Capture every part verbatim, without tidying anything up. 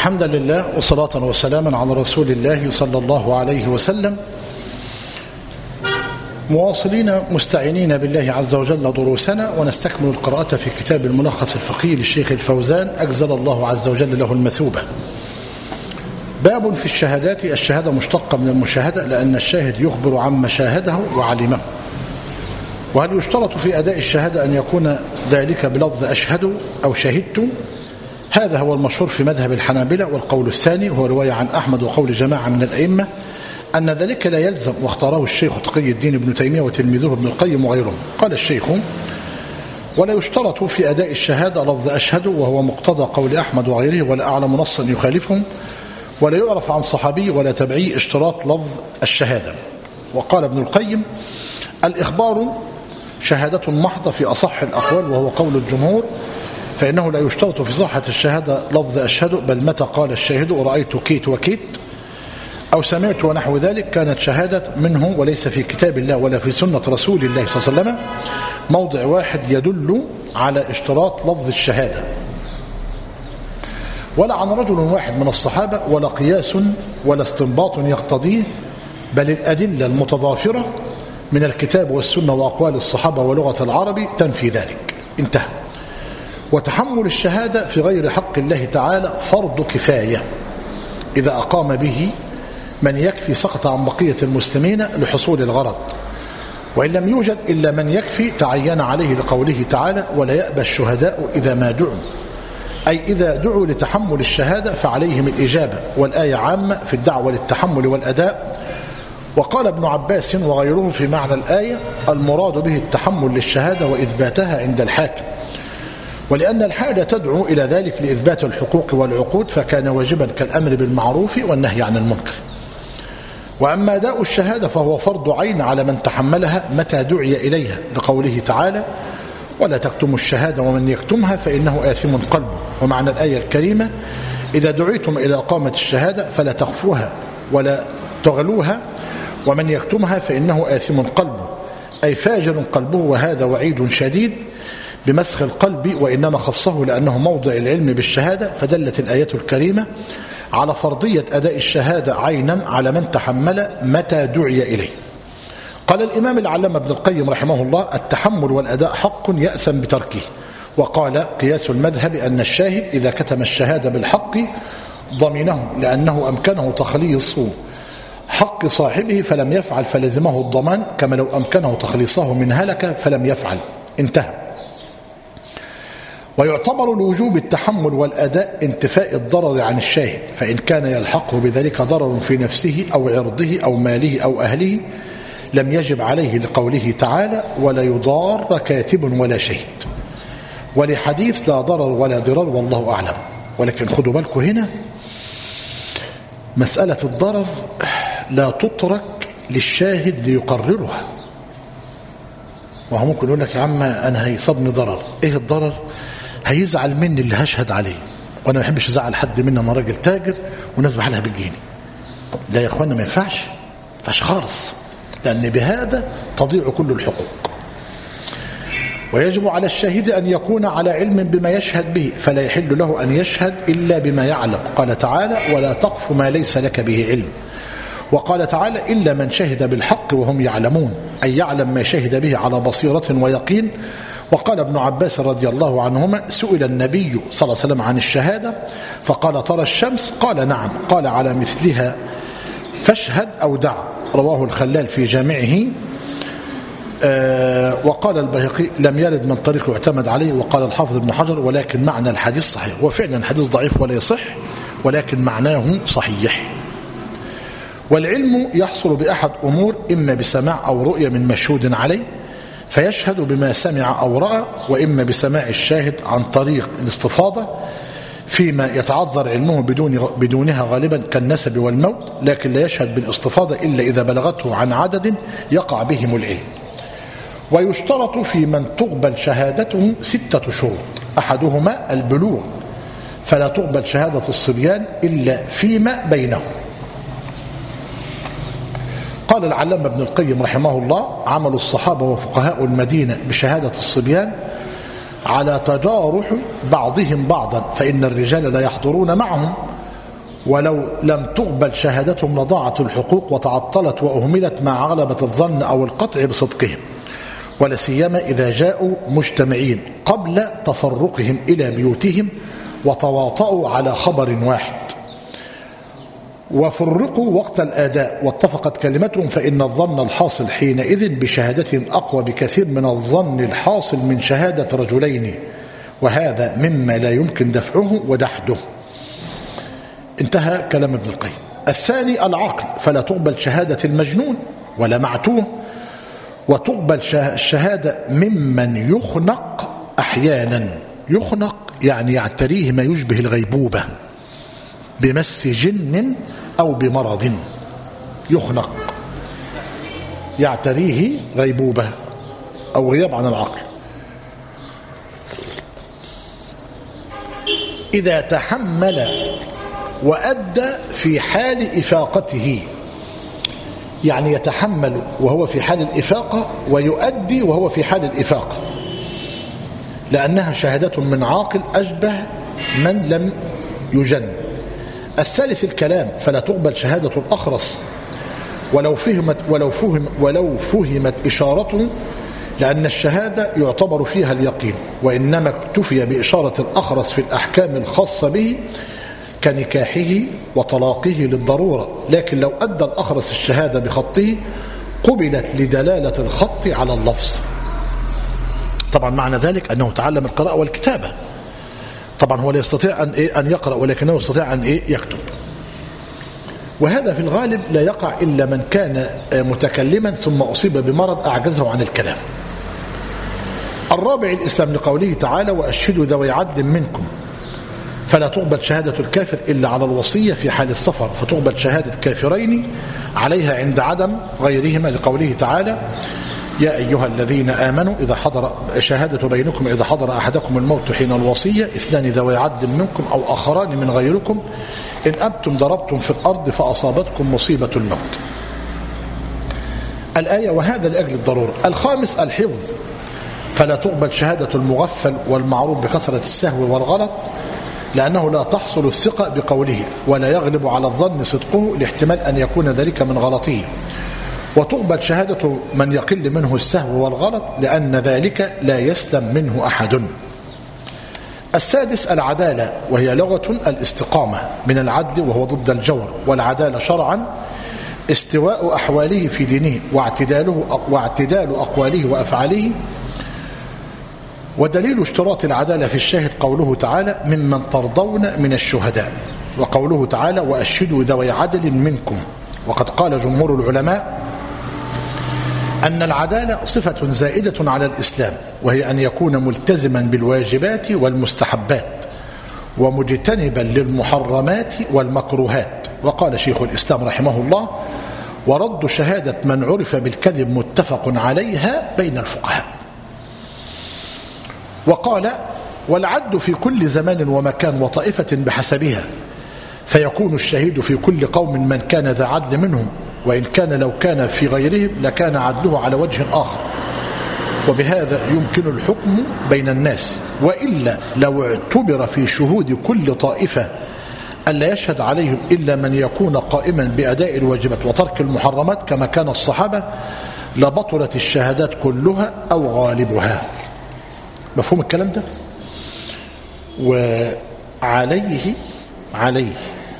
حمدا لله وصلاة وسلاما على رسول الله صلى الله عليه وسلم، مواصلين مستعينين بالله عز وجل دروسنا، ونستكمل القراءة في كتاب الملخص الفقهي للشيخ الفوزان أجزل الله عز وجل له المثوبة. باب في الشهادات. الشهادة مشتقة من المشاهدة، لأن الشاهد يخبر عما شاهده وعلمه. وهل يشترط في أداء الشهادة أن يكون ذلك بلفظ أشهد أو شهدت؟ هذا هو المشهور في مذهب الحنابلة، والقول الثاني هو رواية عن أحمد وقول جماعة من الأئمة أن ذلك لا يلزم، واختاره الشيخ تقي الدين ابن تيمية وتلميذه ابن القيم وغيرهم. قال الشيخ: ولا يشترط في أداء الشهادة لفظ أشهد، وهو مقتضى قول أحمد وغيره، ولا أعلم نصا يخالفهم، ولا يعرف عن صحابي ولا تبعي اشتراط لفظ الشهادة. وقال ابن القيم: الإخبار شهادة محضة في أصح الأقوال، وهو قول الجمهور، فإنه لا يشترط في صحة الشهادة لفظ أشهد، بل متى قال الشاهد رأيت كيت وكيت أو سمعت ونحو ذلك كانت شهادة منه، وليس في كتاب الله ولا في سنة رسول الله صلى الله عليه وسلم موضع واحد يدل على اشتراط لفظ الشهادة، ولا عن رجل واحد من الصحابة، ولا قياس ولا استنباط يقتضيه، بل الأدلة المتضافرة من الكتاب والسنة وأقوال الصحابة ولغة العرب تنفي ذلك. انتهى. وتحمل الشهادة في غير حق الله تعالى فرض كفاية، إذا أقام به من يكفي سقط عن بقية المسلمين لحصول الغرض، وإن لم يوجد إلا من يكفي تعين عليه لقوله تعالى: ولا يأبى الشهداء إذا ما دعوا، أي إذا دعوا لتحمل الشهادة فعليهم الإجابة، والآية عامة في الدعوة للتحمل والأداء. وقال ابن عباس وغيره في معنى الآية: المراد به التحمل للشهادة وإثباتها عند الحاكم، ولأن الحاجة تدعو إلى ذلك لإثبات الحقوق والعقود، فكان واجبا كالأمر بالمعروف والنهي عن المنكر. وأما أداء الشهادة فهو فرض عين على من تحملها متى دعي إليها، لقوله تعالى: ولا تكتموا الشهادة ومن يكتمها فإنه آثم قلبه. ومعنى الآية الكريمة: إذا دعيتم إلى إقامة الشهادة فلا تخفوها ولا تغلوها، ومن يكتمها فإنه آثم قلبه، أي فاجر قلبه. وهذا وعيد شديد بمسخ القلب، وإنما خصه لأنه موضع العلم بالشهادة، فدلت الآية الكريمة على فرضية أداء الشهادة عينا على من تحمل متى دعي إليه. قال الإمام العلامة ابن القيم رحمه الله: التحمل والأداء حق يأثم بتركه. وقال: قياس المذهب أن الشاهد إذا كتم الشهادة بالحق ضمنه، لأنه أمكنه تخليص حق صاحبه فلم يفعل فلزمه الضمان، كما لو أمكنه تخليصه من هلك فلم يفعل. انتهى. ويعتبر لوجوب التحمل والأداء انتفاء الضرر عن الشاهد، فإن كان يلحقه بذلك ضرر في نفسه أو عرضه أو ماله أو أهله لم يجب عليه، لقوله تعالى: ولا يضار كاتب ولا شهيد، ولحديث لا ضرر ولا ضرر والله أعلم. ولكن خدوا بالكم هنا، مسألة الضرر لا تترك للشاهد ليقررها. وهو ممكن يقول لك: يا عم أنا هيصابني ضرر. إيه الضرر؟ هيزعل مني اللي هشهد عليه، وأنا ما بحبش أزعل حد مني، أنا راجل تاجر والناس بحالها بتجيني. لا يا إخوانا، ما ينفعش، ما ينفعش خالص، لأن بهذا تضيع كل الحقوق. ويجب على الشاهد أن يكون على علم بما يشهد به، فلا يحل له أن يشهد إلا بما يعلم. قال تعالى: ولا تقف ما ليس لك به علم. وقال تعالى: إلا من شهد بالحق وهم يعلمون، أي يعلم ما شهد به على بصيرة ويقين. وقال ابن عباس رضي الله عنهما: سئل النبي صلى الله عليه وسلم عن الشهادة فقال: ترى الشمس؟ قال: نعم. قال: على مثلها فاشهد أو دع. رواه الخلال في جامعه. آه وقال البيهقي: لم يرد من طريق يعتمد عليه. وقال الحافظ ابن حجر: ولكن معنى الحديث صحيح. وفعلا الحديث ضعيف ولا يصح، ولكن معناه صحيح. والعلم يحصل بأحد أمور: إما بسماع أو رؤية من مشهود عليه فيشهد بما سمع أو رأى، وإما بسماع الشاهد عن طريق الاستفاضة فيما يتعذر علمه بدون بدونها غالبا كالنسب والموت، لكن لا يشهد بالاستفاضة إلا إذا بلغته عن عدد يقع بهم العلم. ويشترط في من تقبل شهادته ستة شروط: أحدهما البلوغ، فلا تقبل شهادة الصبيان إلا فيما بينهم. قال العلامة ابن القيم رحمه الله: عمل الصحابة وفقهاء المدينة بشهادة الصبيان على تجارح بعضهم بعضا، فإن الرجال لا يحضرون معهم ولو لم تقبل شهادتهم لضاعت الحقوق وتعطلت وأهملت مع غلبة الظن أو القطع بصدقهم، ولا سيما إذا جاءوا مجتمعين قبل تفرقهم إلى بيوتهم وتواطؤوا على خبر واحد وفرقوا وقت الآداء واتفقت كلمتهم، فإن الظن الحاصل حينئذ بشهادتهم أقوى بكثير من الظن الحاصل من شهادة رجلين، وهذا مما لا يمكن دفعه ودحده. انتهى كلام ابن القيم. الثاني العقل، فلا تقبل شهادة المجنون ولا معتوه، وتقبل الشهادة ممن يخنق أحيانا. يخنق يعني يعتريه ما يشبه الغيبوبة بمس جن أو بمرض. يخنق يعتريه غيبوبة أو غياب عن العقل. إذا تحمل وأدى في حال إفاقته، يعني يتحمل وهو في حال الإفاقة ويؤدي وهو في حال الإفاقة، لأنها شهادة من عاقل أشبه من لم يجن. الثالث الكلام، فلا تقبل شهادة الأخرس ولو فهمت ولو فهم ولو فهمت إشارته، لأن الشهادة يعتبر فيها اليقين، وإنما اكتفي بإشارة الأخرس في الأحكام الخاصة به كنكاحه وطلاقه للضرورة، لكن لو أدى الأخرس الشهادة بخطه قبلت لدلالة الخط على اللفظ. طبعا معنى ذلك أنه تعلم القراءة والكتابة. طبعا هو لا يستطيع أن, إيه أن يقرأ، ولكنه يستطيع أن إيه يكتب، وهذا في الغالب لا يقع إلا من كان متكلما ثم أصيب بمرض أعجزه عن الكلام. الرابع الإسلام لقوله تعالى وأشهدوا ذوي عدل منكم، فلا تقبل شهادة الكافر إلا على الوصية في حال السفر، فتقبل شهادة كافرين عليها عند عدم غيرهما، لقوله تعالى يا أيها الذين آمنوا إذا حضر شهادة بينكم إذا حضر أحدكم الموت حين الوصية اثنان ذوي عدل منكم أو آخران من غيركم إن أبتم ضربتم في الأرض فأصابتكم مصيبة الموت. الآية وهذا لأجل الضرورة. الخامس الحفظ، فلا تقبل شهادة المغفل والمعروف بكثرة السهو والغلط، لأنه لا تحصل الثقة بقوله ولا يغلب على الظن صدقه لاحتمال أن يكون ذلك من غلطه. وتقبل شهادة من يقل منه السهو والغلط، لأن ذلك لا يسلم منه أحد. السادس العدالة، وهي لغة الاستقامة من العدل وهو ضد الجور، والعدالة شرعا استواء أحواله في دينه واعتداله واعتدال أقواله وأفعاله. ودليل اشتراط العدالة في الشاهد قوله تعالى ممن ترضون من الشهداء، وقوله تعالى وأشهدوا ذوي عدل منكم. وقد قال جمهور العلماء أن العدالة صفة زائدة على الإسلام، وهي أن يكون ملتزما بالواجبات والمستحبات ومجتنبا للمحرمات والمكروهات. وقال شيخ الإسلام رحمه الله ورد شهادة من عرف بالكذب متفق عليها بين الفقهاء. وقال والعد في كل زمان ومكان وطائفة بحسبها، فيكون الشهيد في كل قوم من كان ذا عدل منهم، وإن كان لو كان في غيرهم لكان عدله على وجه آخر، وبهذا يمكن الحكم بين الناس. وإلا لو اعتبر في شهود كل طائفة ألا يشهد عليهم إلا من يكون قائما بأداء الواجبات وترك المحرمات كما كان الصحابة لبطلت الشهادات كلها أو غالبها. مفهوم الكلام ده؟ وعليه عليه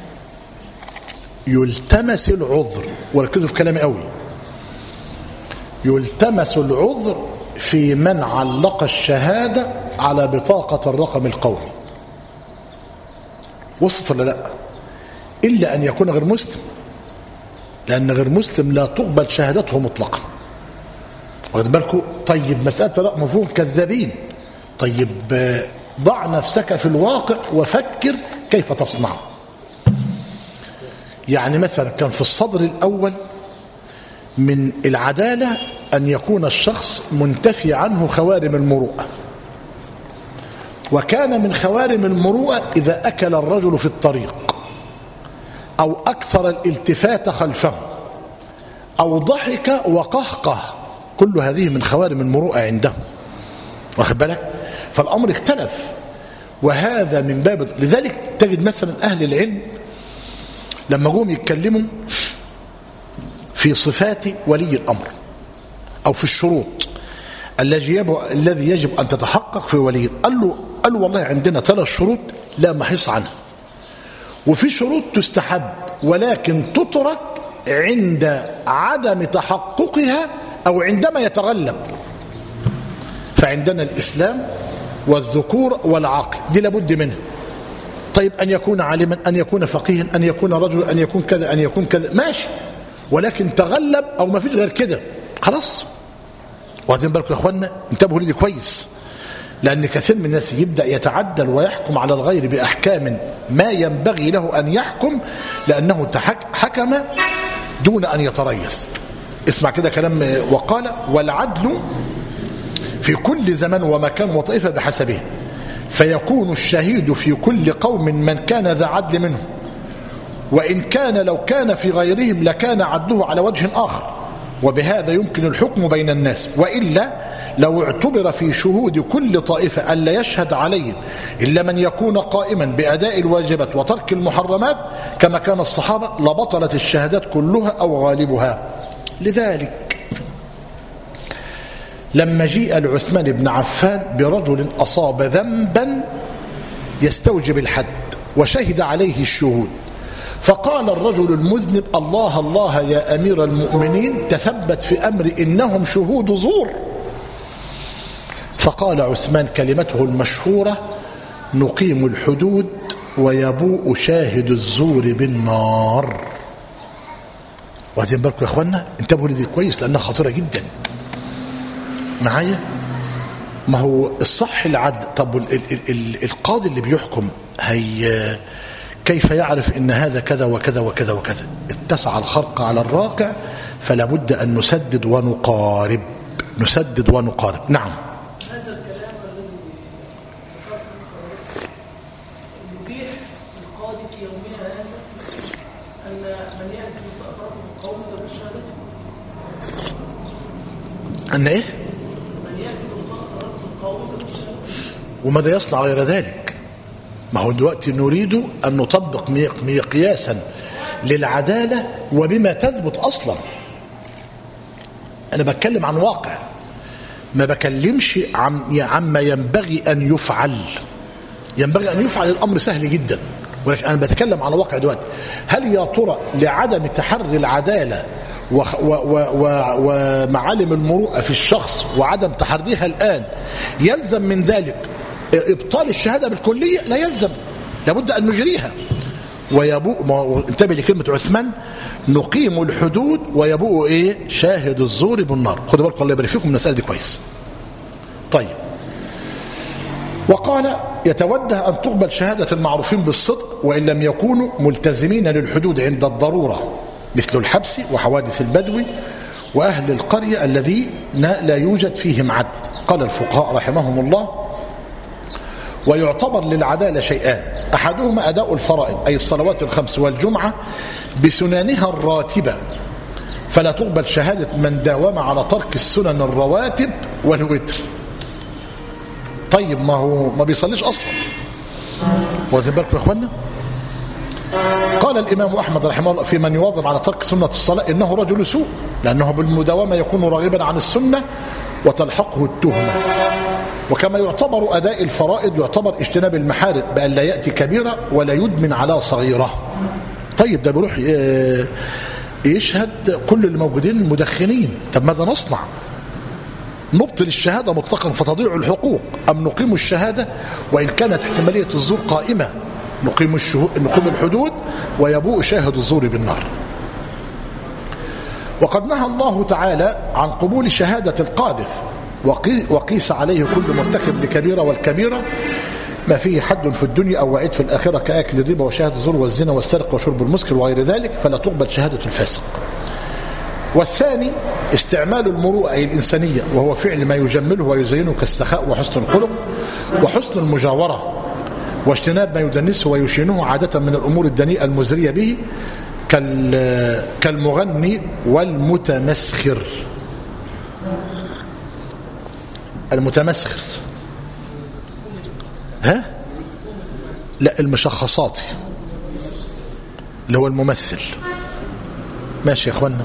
يلتمس العذر، وركزوا في كلامي قوي، يلتمس العذر في من علق الشهادة على بطاقة الرقم القومي. وصف ولا لا؟ إلا أن يكون غير مسلم، لأن غير مسلم لا تقبل شهادته مطلقا. واخد بالكم؟ طيب مسألة مفهوم كذابين. طيب ضع نفسك في الواقع وفكر كيف تصنع. يعني مثلا كان في الصدر الأول من العدالة أن يكون الشخص منتفي عنه خوارم المروءة، وكان من خوارم المروءة إذا أكل الرجل في الطريق أو أكثر الالتفات خلفه أو ضحك وقهقه، كل هذه من خوارم المروءة عنده. واخد بالك؟ فالأمر اختلف، وهذا من باب. لذلك تجد مثلا أهل العلم لما جم يتكلموا في صفات ولي الأمر أو في الشروط الذي يجب, الذي يجب أن تتحقق في ولي، قال له قال له والله عندنا ثلاث شروط لا محيص عنها، وفي شروط تستحب ولكن تترك عند عدم تحققها أو عندما يتغلب. فعندنا الإسلام والذكور والعقل، دي لابد منها. طيب أن يكون عالما، أن يكون فقيها، أن يكون رجلا، أن يكون كذا، أن يكون كذا، ماشي، ولكن تغلب أو ما فيش غير كده خلاص. واخدين بالكم يا اخوانا؟ انتبهوا لي كويس، لأن كثير من الناس يبدأ يتعدل ويحكم على الغير بأحكام ما ينبغي له أن يحكم لأنه حكم دون أن يتريث. اسمع كده كلام، وقال والعدل في كل زمان ومكان وطائفة بحسبه، فيكون الشهيد في كل قوم من كان ذا عدل منه، وإن كان لو كان في غيرهم لكان عدله على وجه آخر، وبهذا يمكن الحكم بين الناس. وإلا لو اعتبر في شهود كل طائفة ألا يشهد عليهم إلا من يكون قائما بأداء الواجبات وترك المحرمات كما كان الصحابة لبطلت الشهادات كلها أو غالبها. لذلك لما جيء لعثمان بن عفان برجل أصاب ذنبا يستوجب الحد وشهد عليه الشهود، فقال الرجل المذنب الله الله يا أمير المؤمنين تثبت في أمر إنهم شهود زور. فقال عثمان كلمته المشهورة نقيم الحدود ويبوء شاهد الزور بالنار. واخدين بالكم يا اخوانا؟ انتبهوا لدي كويس لأنها خطيرة جدا معايا. ما هو الصح العدل. طب ال ال ال القاضي اللي بيحكم هي كيف يعرف ان هذا كذا وكذا وكذا وكذا؟ اتسع الخرق على الراقع، فلا بد ان نسدد ونقارب، نسدد ونقارب. نعم. هذا الكلام الذي يبيح القاضي في يومنا هذا ان من ياتي بطاقات القوم ده بالشهاده، ان ايه؟ من ياتي بطاقات القوم ده بالشهاده، وماذا يصنع غير ذلك؟ ما هو دلوقتي نريد أن نطبق مقياسا للعدالة وبما تثبت أصلا. أنا بتكلم عن واقع، ما بكلمش عن عما ينبغي أن يفعل. ينبغي أن يفعل الأمر سهل جدا، ولكن أنا بتكلم عن واقع دلوقتي. هل يا ترى لعدم تحري العدالة ومعالم المروءة في الشخص وعدم تحريها الآن يلزم من ذلك إبطال الشهادة بالكلية؟ لا يلزم، لابد أن نجريها. ويبوء، انتبه لكلمة عثمان نقيم الحدود ويبوء إيه؟ شاهد الزور بالنار. خدوا بالكم الله يبارك فيكم من المسألة دي كويس. طيب، وقال يتوجه أن تقبل شهادة المعروفين بالصدق وإن لم يكونوا ملتزمين للحدود عند الضرورة، مثل الحبس وحوادث البدو وأهل القرية الذين لا يوجد فيهم عدل. قال الفقهاء رحمهم الله ويعتبر للعدالة شيئان، أحدهما أداء الفرائض أي الصلوات الخمس والجمعة بسننها الراتبة، فلا تقبل شهادة من داوم على ترك السنن الرواتب والوتر. طيب ما هو ما بيصليش أصلا، واخدين بالكم يا اخوانا؟ قال الإمام أحمد رحمه الله في من يواظب على ترك سنة الصلاة إنه رجل سوء، لأنه بالمداومة يكون راغبا عن السنة وتلحقه التهمة. وكما يعتبر أداء الفرائض يعتبر اجتناب المحارم بأن لا يأتي كبيرة ولا يدمن على صغيرة. طيب ده بيروح يشهد كل الموجودين مدخنين، طب ماذا نصنع؟ نبطل الشهادة مطلقا فتضيع الحقوق أم نقيم الشهادة وإن كانت احتمالية الزور قائمة؟ نقيم, نقيم الحدود ويبوء شاهد الزور بالنار. وقد نهى الله تعالى عن قبول شهادة القاذف وقيس عليه كل مرتكب لكبيرة، والكبيرة ما فيه حد في الدنيا أو وعيد في الآخرة كأكل الربا وشهادة الزور والزنا والسرقة وشرب المسكر وغير ذلك، فلا تقبل شهادة الفاسق. والثاني استعمال المروءة أي الإنسانية، وهو فعل ما يجمله ويزينه كالسخاء وحسن الخلق وحسن المجاورة، واجتناب ما يدنسه ويشينه عادة من الأمور الدنيئة المزرية به كالمغني والمتمسخر. المتمسخر ها؟ لا المشخصاتي، اللي هو الممثل. ماشي يا اخوانا.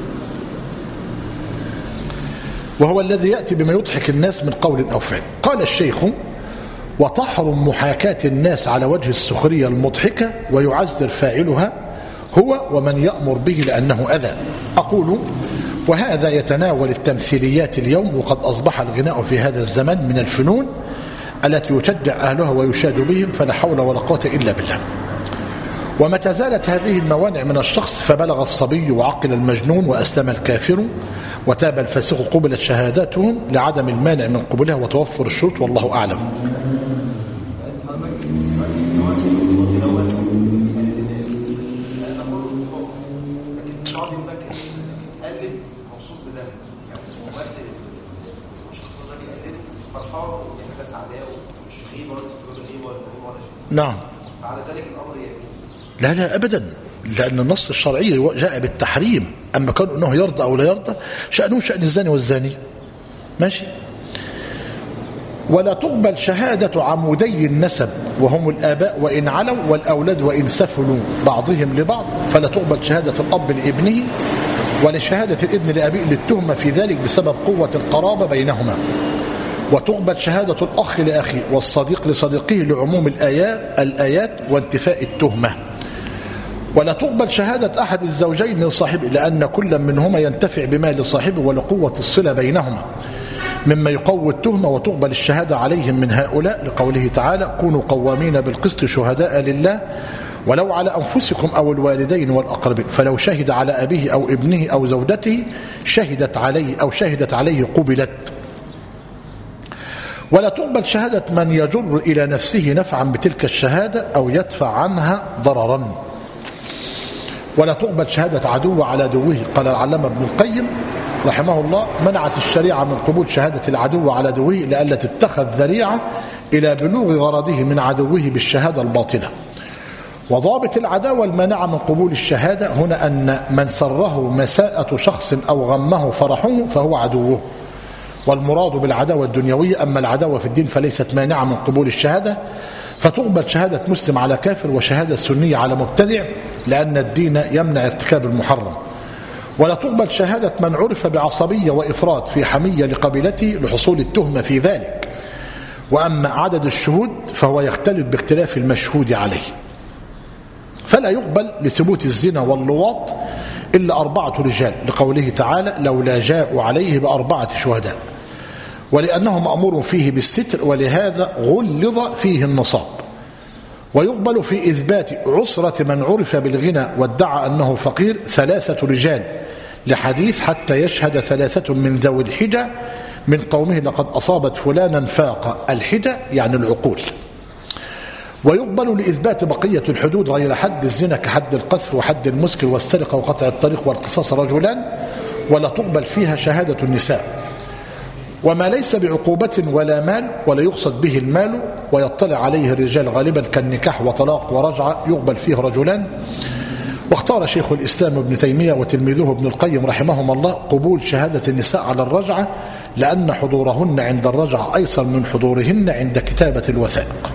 وهو الذي يأتي بما يضحك الناس من قول أو فعل. قال الشيخ: وتحرم محاكاة الناس على وجه السخرية المضحكة ويعذر فاعلها هو ومن يأمر به لأنه أذى. أقول: وهذا يتناول التمثيليات اليوم، وقد أصبح الغناء في هذا الزمن من الفنون التي يشجع أهلها ويشاد بهم، فلا حول ولا قوة إلا بالله. ومتى زالت هذه الموانع من الشخص فبلغ الصبي وعقل المجنون وأسلم الكافر وتاب الفاسق قبلت شهاداتهم لعدم المانع من قبولها وتوفر الشروط، والله أعلم. نعم. على ذلك الأمر يجوز. لا لا أبدا، لأن النص الشرعي جاء بالتحريم. أما كان أنه يرضى أو لا يرضى شأنه شأن الزاني والزاني. ماشي. ولا تقبل شهادة عمودي النسب وهم الآباء وإن علوا والأولاد وإن سفلوا بعضهم لبعض، فلا تقبل شهادة الأب لابنه ولشهادة الابن لأبيه للتهمة في ذلك بسبب قوة القرابة بينهما. وتقبل شهادة الأخ لأخيه والصديق لصديقه لعموم الآيات, الآيات وانتفاء التهمة. ولا تقبل شهادة أحد الزوجين لصاحبه لأن كل منهما ينتفع بمال صاحبه ولقوة الصلة بينهما مما يقوي التهمة. وتقبل الشهادة عليهم من هؤلاء لقوله تعالى: كونوا قوامين بالقسط شهداء لله ولو على أنفسكم أو الوالدين والأقربين، فلو شهد على أبيه أو ابنه أو زوجته شهدت عليه أو شهدت عليه قبلت. ولا تقبل شهادة من يجر إلى نفسه نفعا بتلك الشهادة أو يدفع عنها ضررا. ولا تقبل شهادة عدو على عدوه. قال العلامة ابن القيم رحمه الله: منعت الشريعة من قبول شهادة العدو على عدوه لئلا تتخذ ذريعة إلى بلوغ غرضه من عدوه بالشهادة الباطلة. وضابط العداوة المانعة من قبول الشهادة هنا أن من سره مساءة شخص أو غمه فرحه فهو عدوه، والمراد بالعداوة الدنيوية. أما العداوة في الدين فليست مانعة من قبول الشهادة، فتقبل شهادة مسلم على كافر وشهادة سنية على مبتدع لأن الدين يمنع ارتكاب المحرم. ولا تقبل شهادة من عرف بعصبية وإفراط في حمية لقبيلته لحصول التهمة في ذلك. وأما عدد الشهود فهو يختلف باختلاف المشهود عليه، فلا يقبل لثبوت الزنا واللواط إلا أربعة رجال لقوله تعالى: لولا جاءوا عليه بأربعة شهداء، ولأنه مأمور فيه بالستر ولهذا غلظ فيه النصاب. ويقبل في إثبات عسرة من عرف بالغنى وادعى أنه فقير ثلاثة رجال لحديث: حتى يشهد ثلاثة من ذوي الحجة من قومه لقد أصابت فلانا فاق الحجة يعني العقول. ويقبل لإثبات بقية الحدود غير حد الزنا كحد القذف وحد المسكر والسرقة وقطع الطريق والقصاص رجلان، ولا تقبل فيها شهادة النساء. وما ليس بعقوبة ولا مال ولا يقصد به المال ويطلع عليه الرجال غالبا كالنكاح وطلاق ورجعة يقبل فيه رجلان. واختار شيخ الإسلام ابن تيمية وتلميذه ابن القيم رحمهم الله قبول شهادة النساء على الرجعة لأن حضورهن عند الرجعة أيسر من حضورهن عند كتابة الوثائق.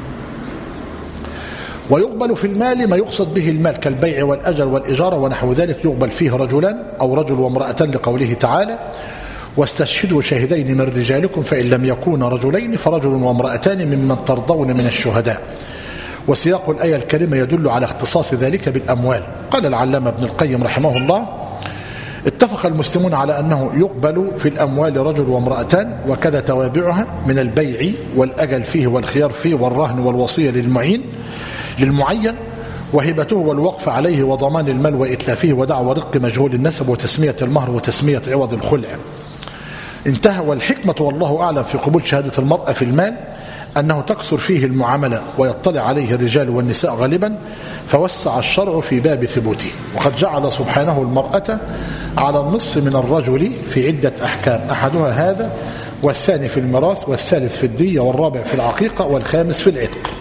ويقبل في المال ما يقصد به المال كالبيع والأجر والإجارة ونحو ذلك يقبل فيه رجلان أو رجل وامرأتان لقوله تعالى: واستشهدوا شاهدين من رجالكم فإن لم يكونا رجلين فرجل وامرأتان ممن ترضون من الشهداء. وسياق الآية الكريمة يدل على اختصاص ذلك بالأموال. قال العلامة ابن القيم رحمه الله: اتفق المسلمون على أنه يقبل في الأموال رجل وامرأتان وكذا توابعها من البيع والأجل فيه والخيار فيه والرهن والوصية للمعين للمعين وهبته والوقف عليه وضمان المال وإتلافه ودعوى رق مجهول النسب وتسمية المهر وتسمية عوض الخلع. انتهى. والحكمة والله أعلم في قبول شهادة المرأة في المال أنه تكثر فيه المعاملة ويطلع عليه الرجال والنساء غالبا، فوسع الشرع في باب ثبوته. وقد جعل سبحانه المرأة على النصف من الرجل في عدة أحكام، أحدها هذا والثاني في الميراث والثالث في الدية والرابع في العقيقة والخامس في العتق.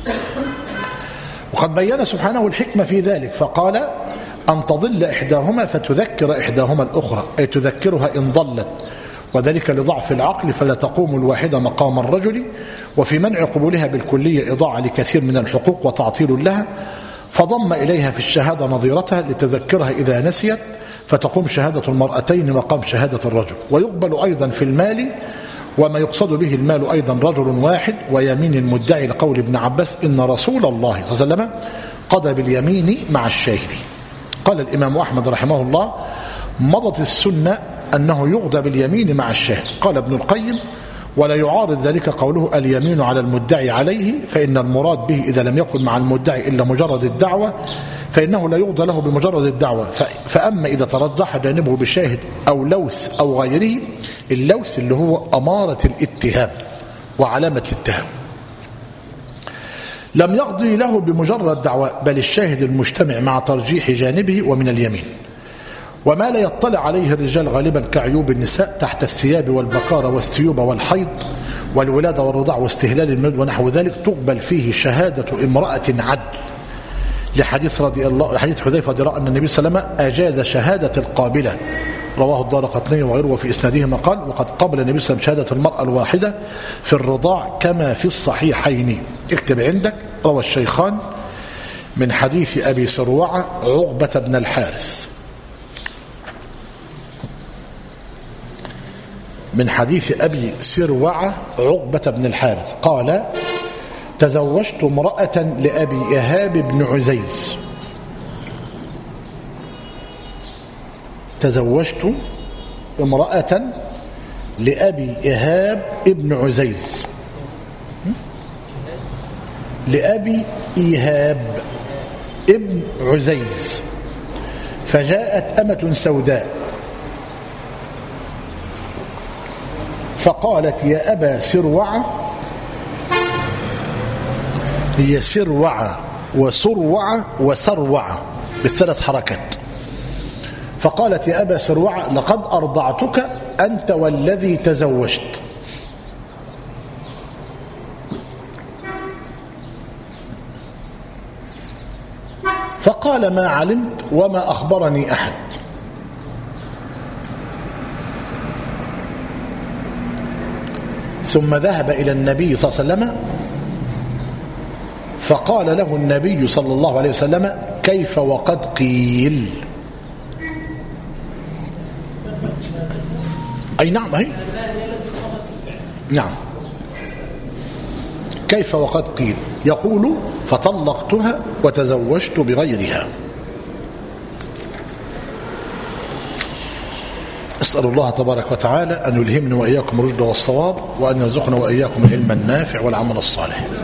وقد بين سبحانه الحكمة في ذلك فقال: أن تضل إحداهما فتذكر إحداهما الأخرى، أي تذكرها إن ضلت، وذلك لضعف العقل فلا تقوم الواحدة مقام الرجل. وفي منع قبولها بالكلية إضاعة لكثير من الحقوق وتعطيل لها. فضم إليها في الشهادة نظيرتها لتذكرها إذا نسيت، فتقوم شهادة المرأتين مقام شهادة الرجل. ويقبل أيضا في المال، وما يقصد به المال أيضا رجل واحد ويمين المدعي، لقول ابن عباس إن رسول الله صلى الله عليه وسلم قضى باليمين مع الشاهد. قال الإمام أحمد رحمه الله: مضت السنة أنه يقضى باليمين مع الشاهد. قال ابن القيم: ولا يعارض ذلك قوله اليمين على المدعي عليه، فإن المراد به إذا لم يكن مع المدعي إلا مجرد الدعوة فإنه لا يقضى له بمجرد الدعوة. فأما إذا ترجح جانبه بشاهد أو لوث أو غيره، اللوث اللي هو أمارة الاتهام وعلامة الاتهام، لم يقضي له بمجرد دعوة، بل الشاهد المجتمع مع ترجيح جانبه ومن اليمين. وما لا يطلع عليه الرجال غالبا كعيوب النساء تحت الثياب والبكارة والثيوب والحيض والولادة والرضاع واستهلال الميلاد ونحو ذلك، تقبل فيه شهادة امرأة عدل، لحديث رضي الله لحديث حذيفة رضي الله عنه أن النبي صلى الله عليه وسلم أجاز شهادة القابلة، رواه الدارقطني وغيره وفي إسنادهما قال: وقد قبل النبي صلى الله عليه وسلم شهادة المرأة الواحدة في الرضاع كما في الصحيحين. اكتب عندك: روى الشيخان من حديث أبي سروعة عقبة بن الحارث، من حديث أبي سروعة عقبة بن الحارث قال: تزوجت امرأة لأبي إيهاب بن عزيز تزوجت امرأة لأبي إيهاب بن عزيز لأبي إيهاب ابن عزيز فجاءت أمة سوداء فقالت: يا أبا سروعة، هي سروعة وسروعة وسروعة بالثلاث حركات، فقالت: يا أبا سروعة لقد أرضعتك أنت والذي تزوجت. فقال: ما علمت وما أخبرني أحد. ثم ذهب إلى النبي صلى الله عليه وسلم فقال له النبي صلى الله عليه وسلم: كيف وقد قيل؟ أي نعم، هي نعم، كيف وقد قيل؟ يقول: فطلقتها وتزوجت بغيرها. أسأل الله تبارك وتعالى أن يلهمنا وإياكم الرشد والصواب، وأن يرزقنا وإياكم العلم النافع والعمل الصالح.